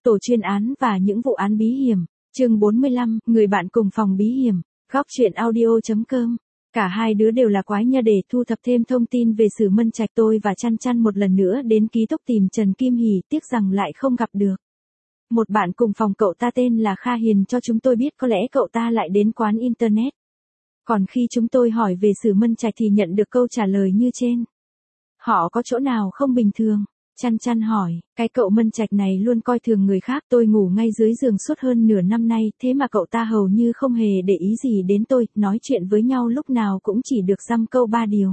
Tổ chuyên án và những vụ án bí hiểm. Chương 45, người bạn cùng phòng bí hiểm. Góc truyện audio.com. Cả hai đứa đều là quái nha, để thu thập thêm thông tin về Sử Mân Trạch, tôi và Chăn Chăn một lần nữa đến ký túc tìm Trần Kim Hỷ, tiếc rằng lại không gặp được. Một bạn cùng phòng cậu ta tên là Kha Hiền cho chúng tôi biết có lẽ cậu ta lại đến quán internet. Còn khi chúng tôi hỏi về Sử Mân Trạch thì nhận được câu trả lời như trên. Họ có chỗ nào không bình thường? Chăn Chăn hỏi, cái cậu Mân Trạch này luôn coi thường người khác, tôi ngủ ngay dưới giường suốt hơn nửa năm nay, thế mà cậu ta hầu như không hề để ý gì đến tôi, nói chuyện với nhau lúc nào cũng chỉ được dăm câu ba điều.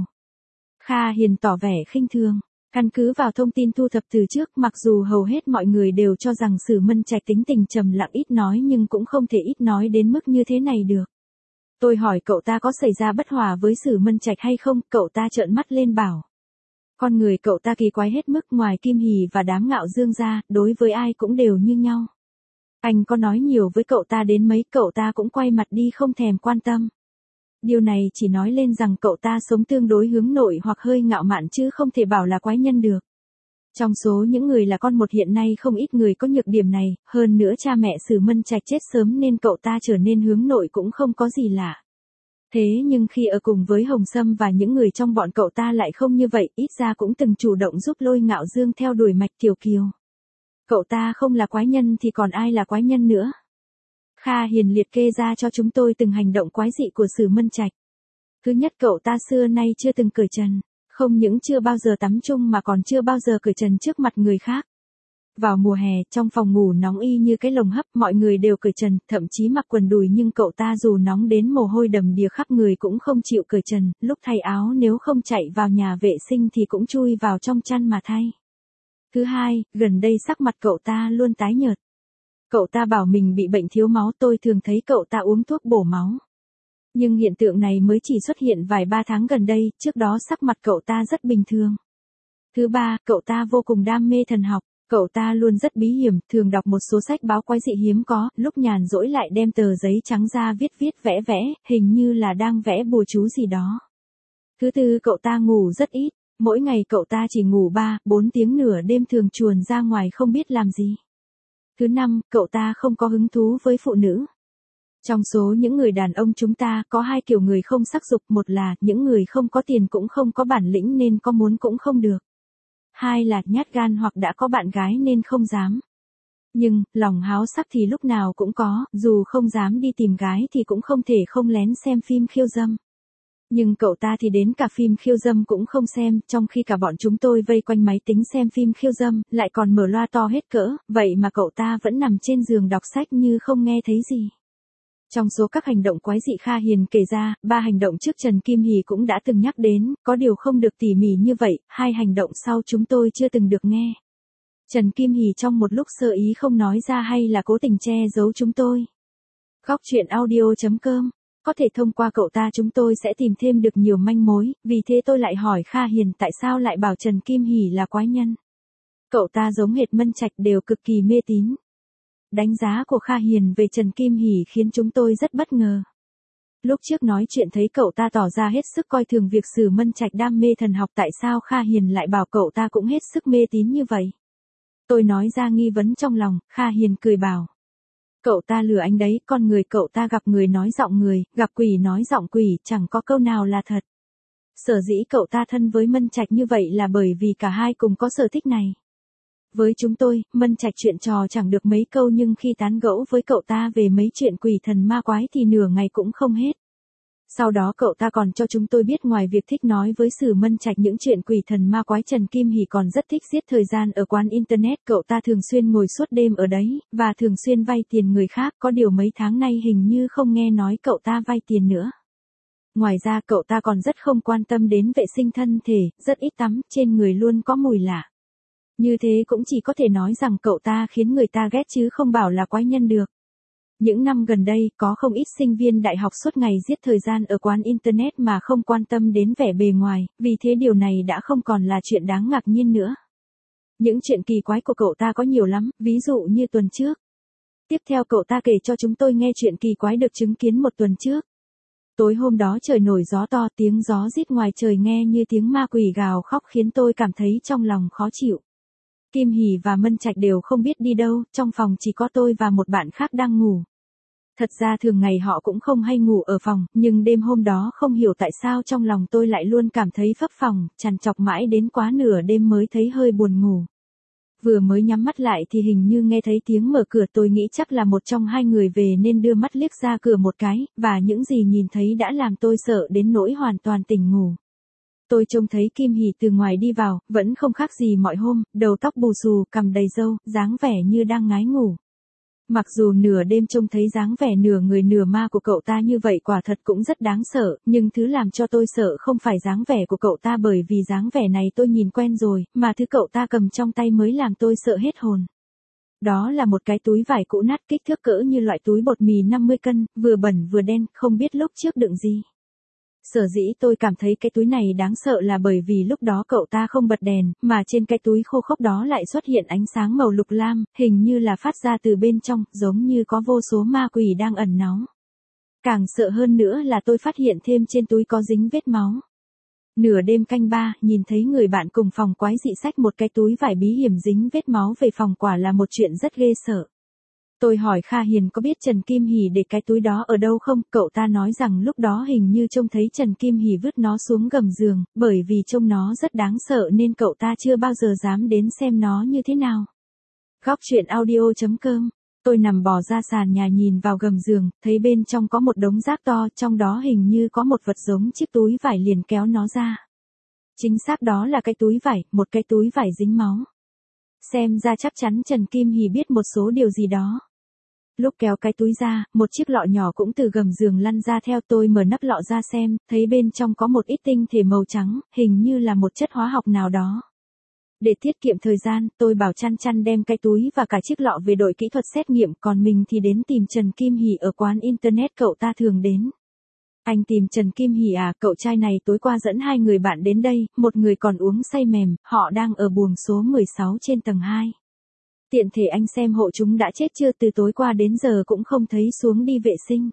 Kha Hiền tỏ vẻ khinh thường, căn cứ vào thông tin thu thập từ trước, mặc dù hầu hết mọi người đều cho rằng Sử Mân Trạch tính tình trầm lặng ít nói nhưng cũng không thể ít nói đến mức như thế này được. Tôi hỏi cậu ta có xảy ra bất hòa với Sử Mân Trạch hay không, cậu ta trợn mắt lên bảo. Con người cậu ta kỳ quái hết mức, ngoài Kim Hỷ và đám Ngạo Dương ra, đối với ai cũng đều như nhau. Anh có nói nhiều với cậu ta đến mấy, cậu ta cũng quay mặt đi không thèm quan tâm. Điều này chỉ nói lên rằng cậu ta sống tương đối hướng nội hoặc hơi ngạo mạn chứ không thể bảo là quái nhân được. Trong số những người là con một hiện nay không ít người có nhược điểm này, hơn nữa cha mẹ Sử Mân Trạch chết sớm nên cậu ta trở nên hướng nội cũng không có gì lạ. Thế nhưng khi ở cùng với Hồng Sâm và những người trong bọn cậu ta lại không như vậy, ít ra cũng từng chủ động giúp Lôi Ngạo Dương theo đuổi Mạch Tiểu Kiều. Cậu ta không là quái nhân thì còn ai là quái nhân nữa? Kha Hiền liệt kê ra cho chúng tôi từng hành động quái dị của Sử Mân Trạch. Thứ nhất, cậu ta xưa nay chưa từng cởi trần, không những chưa bao giờ tắm chung mà còn chưa bao giờ cởi trần trước mặt người khác. Vào mùa hè, trong phòng ngủ nóng y như cái lồng hấp, mọi người đều cởi trần, thậm chí mặc quần đùi, nhưng cậu ta dù nóng đến mồ hôi đầm đìa khắp người cũng không chịu cởi trần, lúc thay áo nếu không chạy vào nhà vệ sinh thì cũng chui vào trong chăn mà thay. Thứ hai, gần đây sắc mặt cậu ta luôn tái nhợt. Cậu ta bảo mình bị bệnh thiếu máu, tôi thường thấy cậu ta uống thuốc bổ máu. Nhưng hiện tượng này mới chỉ xuất hiện vài ba tháng gần đây, trước đó sắc mặt cậu ta rất bình thường. Thứ ba, cậu ta vô cùng đam mê thần học. Cậu ta luôn rất bí hiểm, thường đọc một số sách báo quái dị hiếm có, lúc nhàn rỗi lại đem tờ giấy trắng ra viết vẽ vẽ, hình như là đang vẽ bùa chú gì đó. Thứ tư, cậu ta ngủ rất ít, mỗi ngày cậu ta chỉ ngủ 3-4 tiếng, nửa đêm thường chuồn ra ngoài không biết làm gì. Thứ năm, cậu ta không có hứng thú với phụ nữ. Trong số những người đàn ông chúng ta có hai kiểu người không sắc dục, một là những người không có tiền cũng không có bản lĩnh nên có muốn cũng không được. Hai là nhát gan hoặc đã có bạn gái nên không dám. Nhưng, lòng háo sắc thì lúc nào cũng có, dù không dám đi tìm gái thì cũng không thể không lén xem phim khiêu dâm. Nhưng cậu ta thì đến cả phim khiêu dâm cũng không xem, trong khi cả bọn chúng tôi vây quanh máy tính xem phim khiêu dâm, lại còn mở loa to hết cỡ, vậy mà cậu ta vẫn nằm trên giường đọc sách như không nghe thấy gì. Trong số các hành động quái dị Kha Hiền kể ra, 3 hành động trước Trần Kim Hỷ cũng đã từng nhắc đến, có điều không được tỉ mỉ như vậy, 2 hành động sau chúng tôi chưa từng được nghe. Trần Kim Hỷ trong một lúc sơ ý không nói ra hay là cố tình che giấu chúng tôi. Góc truyện audio.com. Có thể thông qua cậu ta chúng tôi sẽ tìm thêm được nhiều manh mối, vì thế tôi lại hỏi Kha Hiền tại sao lại bảo Trần Kim Hỷ là quái nhân. Cậu ta giống hệt Mân Trạch, đều cực kỳ mê tín. Đánh giá của Kha Hiền về Trần Kim Hỷ khiến chúng tôi rất bất ngờ. Lúc trước nói chuyện thấy cậu ta tỏ ra hết sức coi thường việc Sử Mân Trạch đam mê thần học, tại sao Kha Hiền lại bảo cậu ta cũng hết sức mê tín như vậy? Tôi nói ra nghi vấn trong lòng, Kha Hiền cười bảo. Cậu ta lừa anh đấy, con người cậu ta gặp người nói giọng người, gặp quỷ nói giọng quỷ, chẳng có câu nào là thật. Sở dĩ cậu ta thân với Mân Trạch như vậy là bởi vì cả hai cùng có sở thích này. Với chúng tôi, Mân Trạch chuyện trò chẳng được mấy câu, nhưng khi tán gẫu với cậu ta về mấy chuyện quỷ thần ma quái thì nửa ngày cũng không hết. Sau đó cậu ta còn cho chúng tôi biết ngoài việc thích nói với Sử Mân Trạch những chuyện quỷ thần ma quái, Trần Kim Hỷ còn rất thích giết thời gian ở quán internet, cậu ta thường xuyên ngồi suốt đêm ở đấy, và thường xuyên vay tiền người khác, có điều mấy tháng nay hình như không nghe nói cậu ta vay tiền nữa. Ngoài ra cậu ta còn rất không quan tâm đến vệ sinh thân thể, rất ít tắm, trên người luôn có mùi lạ. Như thế cũng chỉ có thể nói rằng cậu ta khiến người ta ghét chứ không bảo là quái nhân được. Những năm gần đây, có không ít sinh viên đại học suốt ngày giết thời gian ở quán internet mà không quan tâm đến vẻ bề ngoài, vì thế điều này đã không còn là chuyện đáng ngạc nhiên nữa. Những chuyện kỳ quái của cậu ta có nhiều lắm, ví dụ như tuần trước. Tiếp theo cậu ta kể cho chúng tôi nghe chuyện kỳ quái được chứng kiến một tuần trước. Tối hôm đó trời nổi gió to, tiếng gió rít ngoài trời nghe như tiếng ma quỷ gào khóc khiến tôi cảm thấy trong lòng khó chịu. Kim Hỷ và Mân Trạch đều không biết đi đâu, trong phòng chỉ có tôi và một bạn khác đang ngủ. Thật ra thường ngày họ cũng không hay ngủ ở phòng, nhưng đêm hôm đó không hiểu tại sao trong lòng tôi lại luôn cảm thấy phấp phồng, trằn trọc mãi đến quá nửa đêm mới thấy hơi buồn ngủ. Vừa mới nhắm mắt lại thì hình như nghe thấy tiếng mở cửa, tôi nghĩ chắc là một trong hai người về nên đưa mắt liếc ra cửa một cái, và những gì nhìn thấy đã làm tôi sợ đến nỗi hoàn toàn tỉnh ngủ. Tôi trông thấy Kim Hỷ từ ngoài đi vào, vẫn không khác gì mọi hôm, đầu tóc bù xù, cằm đầy râu, dáng vẻ như đang ngái ngủ. Mặc dù nửa đêm trông thấy dáng vẻ nửa người nửa ma của cậu ta như vậy quả thật cũng rất đáng sợ, nhưng thứ làm cho tôi sợ không phải dáng vẻ của cậu ta, bởi vì dáng vẻ này tôi nhìn quen rồi, mà thứ cậu ta cầm trong tay mới làm tôi sợ hết hồn. Đó là một cái túi vải cũ nát kích thước cỡ như loại túi bột mì 50 cân, vừa bẩn vừa đen, không biết lúc trước đựng gì. Sở dĩ tôi cảm thấy cái túi này đáng sợ là bởi vì lúc đó cậu ta không bật đèn, mà trên cái túi khô khốc đó lại xuất hiện ánh sáng màu lục lam, hình như là phát ra từ bên trong, giống như có vô số ma quỷ đang ẩn náu. Càng sợ hơn nữa là tôi phát hiện thêm trên túi có dính vết máu. Nửa đêm canh 3, nhìn thấy người bạn cùng phòng quái dị xách một cái túi vải bí hiểm dính vết máu về phòng, quả là một chuyện rất ghê sợ. Tôi hỏi Kha Hiền có biết Trần Kim Hỷ để cái túi đó ở đâu không, cậu ta nói rằng lúc đó hình như trông thấy Trần Kim Hỷ vứt nó xuống gầm giường, bởi vì trông nó rất đáng sợ nên cậu ta chưa bao giờ dám đến xem nó như thế nào. Góc truyện audio.com. Tôi nằm bò ra sàn nhà nhìn vào gầm giường, thấy bên trong có một đống rác to, trong đó hình như có một vật giống chiếc túi vải, liền kéo nó ra. Chính xác đó là cái túi vải, một cái túi vải dính máu. Xem ra chắc chắn Trần Kim Hỷ biết một số điều gì đó. Lúc kéo cái túi ra, một chiếc lọ nhỏ cũng từ gầm giường lăn ra theo. Tôi mở nắp lọ ra xem, thấy bên trong có một ít tinh thể màu trắng, hình như là một chất hóa học nào đó. Để tiết kiệm thời gian, tôi bảo Chăn Chăn đem cái túi và cả chiếc lọ về đội kỹ thuật xét nghiệm, còn mình thì đến tìm Trần Kim Hỷ ở quán internet cậu ta thường đến. Anh tìm Trần Kim Hỷ à, cậu trai này tối qua dẫn hai người bạn đến đây, một người còn uống say mềm, họ đang ở buồng số 16 trên tầng 2. Tiện thể anh xem hộ chúng đã chết chưa, từ tối qua đến giờ cũng không thấy xuống đi vệ sinh.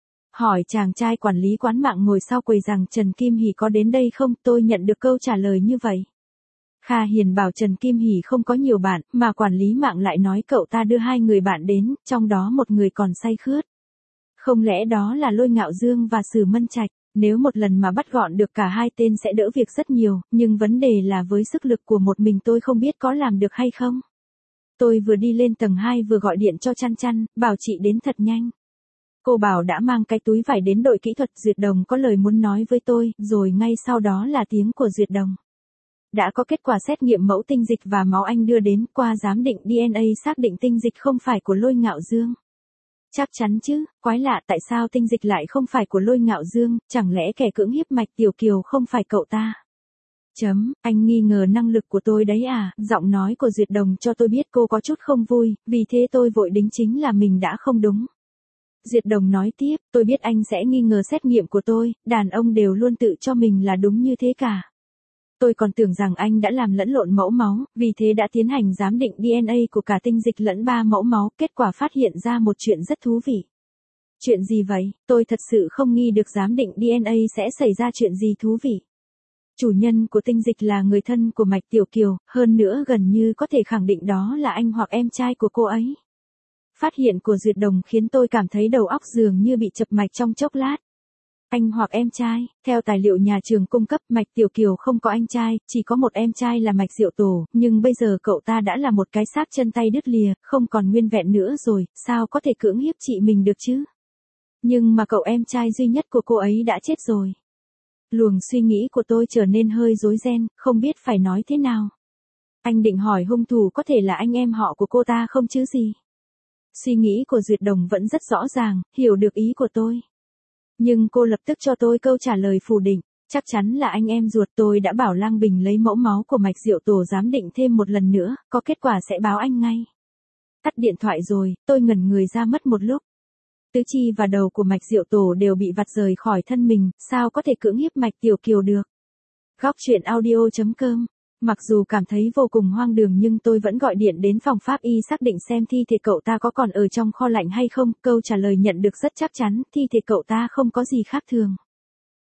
Hỏi chàng trai quản lý quán mạng ngồi sau quầy rằng Trần Kim Hỷ có đến đây không, tôi nhận được câu trả lời như vậy. Kha Hiền bảo Trần Kim Hỷ không có nhiều bạn, mà quản lý mạng lại nói cậu ta đưa hai người bạn đến, trong đó một người còn say khướt. Không lẽ đó là Lôi Ngạo Dương và Sử Mân Trạch? Nếu một lần mà bắt gọn được cả hai tên sẽ đỡ việc rất nhiều, nhưng vấn đề là với sức lực của một mình tôi không biết có làm được hay không. Tôi vừa đi lên tầng 2 vừa gọi điện cho Chăn Chăn, bảo chị đến thật nhanh. Cô bảo đã mang cái túi vải đến đội kỹ thuật. Duyệt Đồng có lời muốn nói với tôi, rồi ngay sau đó là tiếng của Duyệt Đồng. Đã có kết quả xét nghiệm mẫu tinh dịch và máu anh đưa đến, qua giám định DNA xác định tinh dịch không phải của Lôi Ngạo Dương. Chắc chắn chứ, quái lạ tại sao tinh dịch lại không phải của Lôi Ngạo Dương, chẳng lẽ kẻ cưỡng hiếp Mạch Tiểu Kiều không phải cậu ta? Anh nghi ngờ năng lực của tôi đấy à, giọng nói của Duyệt Đồng cho tôi biết cô có chút không vui, vì thế tôi vội đính chính là mình đã không đúng. Duyệt Đồng nói tiếp, tôi biết anh sẽ nghi ngờ xét nghiệm của tôi, đàn ông đều luôn tự cho mình là đúng như thế cả. Tôi còn tưởng rằng anh đã làm lẫn lộn mẫu máu, vì thế đã tiến hành giám định DNA của cả tinh dịch lẫn 3 mẫu máu, kết quả phát hiện ra một chuyện rất thú vị. Chuyện gì vậy? Tôi thật sự không nghi được giám định DNA sẽ xảy ra chuyện gì thú vị. Chủ nhân của tinh dịch là người thân của Mạch Tiểu Kiều, hơn nữa gần như có thể khẳng định đó là anh hoặc em trai của cô ấy. Phát hiện của Duyệt Đồng khiến tôi cảm thấy đầu óc dường như bị chập mạch trong chốc lát. Anh hoặc em trai, theo tài liệu nhà trường cung cấp, Mạch Tiểu Kiều không có anh trai, chỉ có một em trai là Mạch Diệu Tổ, nhưng bây giờ cậu ta đã là một cái xác chân tay đứt lìa, không còn nguyên vẹn nữa rồi, sao có thể cưỡng hiếp chị mình được chứ? Nhưng mà cậu em trai duy nhất của cô ấy đã chết rồi. Luồng suy nghĩ của tôi trở nên hơi rối ren, không biết phải nói thế nào. Anh định hỏi hung thủ có thể là anh em họ của cô ta không chứ gì? Suy nghĩ của Duyệt Đồng vẫn rất rõ ràng, hiểu được ý của tôi. Nhưng cô lập tức cho tôi câu trả lời phủ định, chắc chắn là anh em ruột. Tôi đã bảo Lang Bình lấy mẫu máu của Mạch Diệu Tổ giám định thêm một lần nữa, có kết quả sẽ báo anh ngay. Tắt điện thoại rồi, tôi ngẩn người ra mất một lúc. Tứ chi và đầu của Mạch Diệu Tổ đều bị vặt rời khỏi thân mình, sao có thể cưỡng hiếp Mạch Tiểu Kiều được? Góc truyện audio.com. Mặc dù cảm thấy vô cùng hoang đường nhưng tôi vẫn gọi điện đến phòng pháp y xác định xem thi thể cậu ta có còn ở trong kho lạnh hay không. Câu trả lời nhận được rất chắc chắn, thi thể cậu ta không có gì khác thường.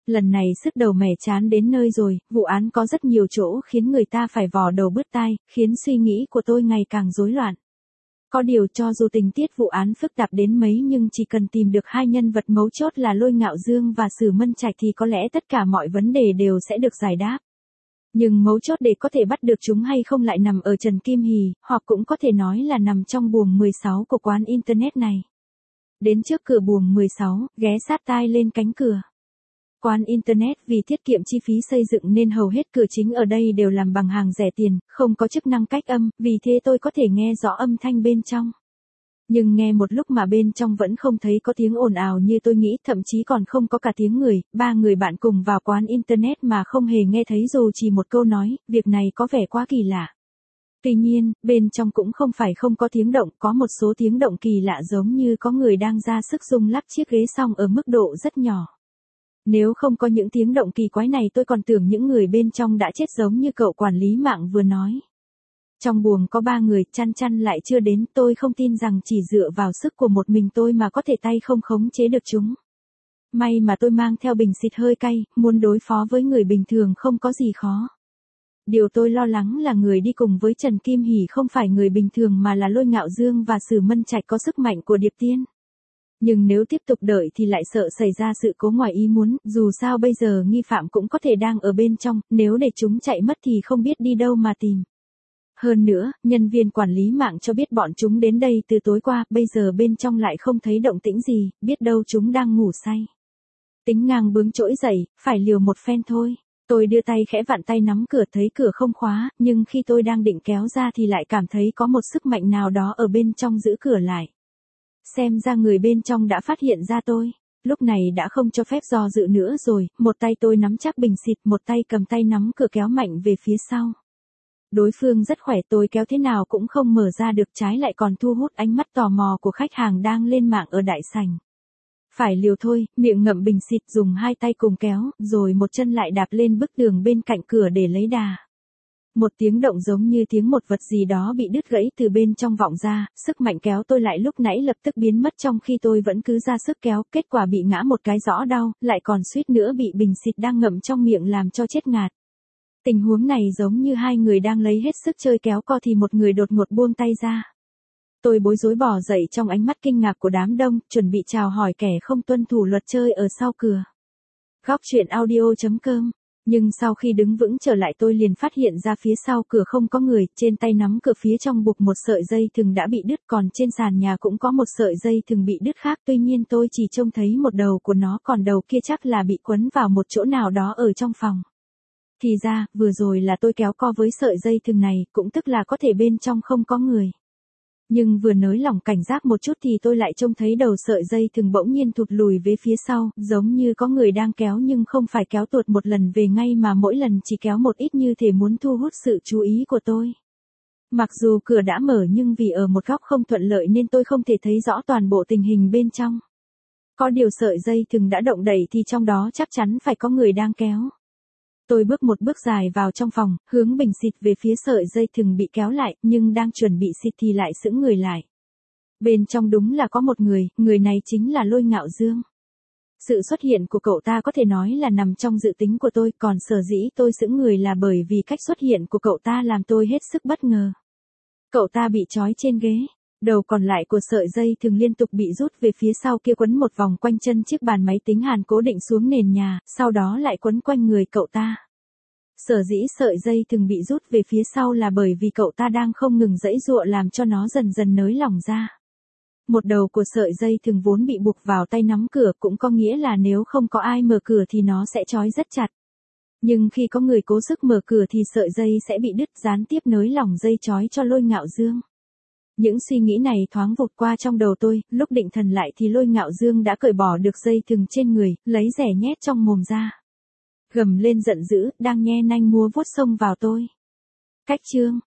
Lần này sức đầu mẻ chán đến nơi rồi, vụ án có rất nhiều chỗ khiến người ta phải vò đầu bứt tai, khiến suy nghĩ của tôi ngày càng rối loạn. Có điều cho dù tình tiết vụ án phức tạp đến mấy nhưng chỉ cần tìm được hai nhân vật mấu chốt là Lôi Ngạo Dương và Sử Mân Trạch thì có lẽ tất cả mọi vấn đề đều sẽ được giải đáp. Nhưng mấu chốt để có thể bắt được chúng hay không lại nằm ở Trần Kim Hỷ, hoặc cũng có thể nói là nằm trong buồng 16 của quán Internet này. Đến trước cửa buồng 16, ghé sát tai lên cánh cửa. Quán Internet vì tiết kiệm chi phí xây dựng nên hầu hết cửa chính ở đây đều làm bằng hàng rẻ tiền, không có chức năng cách âm, vì thế tôi có thể nghe rõ âm thanh bên trong. Nhưng nghe một lúc mà bên trong vẫn không thấy có tiếng ồn ào như tôi nghĩ, thậm chí còn không có cả tiếng người, ba người bạn cùng vào quán Internet mà không hề nghe thấy dù chỉ một câu nói, việc này có vẻ quá kỳ lạ. Tuy nhiên, bên trong cũng không phải không có tiếng động, có một số tiếng động kỳ lạ giống như có người đang ra sức rung lắc chiếc ghế xong ở mức độ rất nhỏ. Nếu không có những tiếng động kỳ quái này tôi còn tưởng những người bên trong đã chết giống như cậu quản lý mạng vừa nói. Trong buồng có 3 người, Chăn Chăn lại chưa đến, tôi không tin rằng chỉ dựa vào sức của một mình tôi mà có thể tay không khống chế được chúng. May mà tôi mang theo bình xịt hơi cay, muốn đối phó với người bình thường không có gì khó. Điều tôi lo lắng là người đi cùng với Trần Kim Hỷ không phải người bình thường mà là Lôi Ngạo Dương và Sử Mân Trạch có sức mạnh của điệp tiên. Nhưng nếu tiếp tục đợi thì lại sợ xảy ra sự cố ngoài ý muốn, dù sao bây giờ nghi phạm cũng có thể đang ở bên trong, nếu để chúng chạy mất thì không biết đi đâu mà tìm. Hơn nữa, nhân viên quản lý mạng cho biết bọn chúng đến đây từ tối qua, bây giờ bên trong lại không thấy động tĩnh gì, biết đâu chúng đang ngủ say. Tính ngang bướng trỗi dậy, phải liều một phen thôi. Tôi đưa tay khẽ vặn tay nắm cửa, thấy cửa không khóa, nhưng khi tôi đang định kéo ra thì lại cảm thấy có một sức mạnh nào đó ở bên trong giữ cửa lại. Xem ra người bên trong đã phát hiện ra tôi. Lúc này đã không cho phép do dự nữa rồi, một tay tôi nắm chắc bình xịt, một tay cầm tay nắm cửa kéo mạnh về phía sau. Đối phương rất khỏe, tôi kéo thế nào cũng không mở ra được, trái lại còn thu hút ánh mắt tò mò của khách hàng đang lên mạng ở đại sảnh. Phải liều thôi, miệng ngậm bình xịt, dùng hai tay cùng kéo, rồi một chân lại đạp lên bức tường bên cạnh cửa để lấy đà. Một tiếng động giống như tiếng một vật gì đó bị đứt gãy từ bên trong vọng ra, sức mạnh kéo tôi lại lúc nãy lập tức biến mất trong khi tôi vẫn cứ ra sức kéo, kết quả bị ngã một cái rõ đau, lại còn suýt nữa bị bình xịt đang ngậm trong miệng làm cho chết ngạt. Tình huống này giống như hai người đang lấy hết sức chơi kéo co thì một người đột ngột buông tay ra. Tôi bối rối bò dậy trong ánh mắt kinh ngạc của đám đông, chuẩn bị chào hỏi kẻ không tuân thủ luật chơi ở sau cửa. Góc truyện audio.com. Nhưng sau khi đứng vững trở lại tôi liền phát hiện ra phía sau cửa không có người, trên tay nắm cửa phía trong buộc một sợi dây thừng đã bị đứt, còn trên sàn nhà cũng có một sợi dây thừng bị đứt khác, tuy nhiên tôi chỉ trông thấy một đầu của nó, còn đầu kia chắc là bị quấn vào một chỗ nào đó ở trong phòng. Thì ra, vừa rồi là tôi kéo co với sợi dây thừng này, cũng tức là có thể bên trong không có người. Nhưng vừa nới lỏng cảnh giác một chút thì tôi lại trông thấy đầu sợi dây thừng bỗng nhiên thụt lùi về phía sau, giống như có người đang kéo nhưng không phải kéo tuột một lần về ngay mà mỗi lần chỉ kéo một ít như thể muốn thu hút sự chú ý của tôi. Mặc dù cửa đã mở nhưng vì ở một góc không thuận lợi nên tôi không thể thấy rõ toàn bộ tình hình bên trong. Có điều sợi dây thừng đã động đẩy thì trong đó chắc chắn phải có người đang kéo. Tôi bước một bước dài vào trong phòng, hướng bình xịt về phía sợi dây thừng bị kéo lại, nhưng đang chuẩn bị xịt thì lại sững người lại. Bên trong đúng là có một người này chính là Lôi Ngạo Dương. Sự xuất hiện của cậu ta có thể nói là nằm trong dự tính của tôi, còn sở dĩ tôi sững người là bởi vì cách xuất hiện của cậu ta làm tôi hết sức bất ngờ. Cậu ta bị trói trên ghế, đầu còn lại của sợi dây thừng liên tục bị rút về phía sau kia quấn một vòng quanh chân chiếc bàn máy tính hàn cố định xuống nền nhà, sau đó lại quấn quanh người cậu ta. Sở dĩ sợi dây thừng bị rút về phía sau là bởi vì cậu ta đang không ngừng giãy giụa làm cho nó dần dần nới lỏng ra. Một đầu của sợi dây thừng vốn bị buộc vào tay nắm cửa, cũng có nghĩa là nếu không có ai mở cửa thì nó sẽ trói rất chặt. Nhưng khi có người cố sức mở cửa thì sợi dây sẽ bị đứt, gián tiếp nới lỏng dây trói cho Lôi Ngạo Dương. Những suy nghĩ này thoáng vụt qua trong đầu tôi, lúc định thần lại thì Lôi Ngạo Dương đã cởi bỏ được dây thừng trên người, lấy rẻ nhét trong mồm ra. Gầm lên giận dữ, đang nhe nanh múa vuốt xông vào tôi. Cách chương.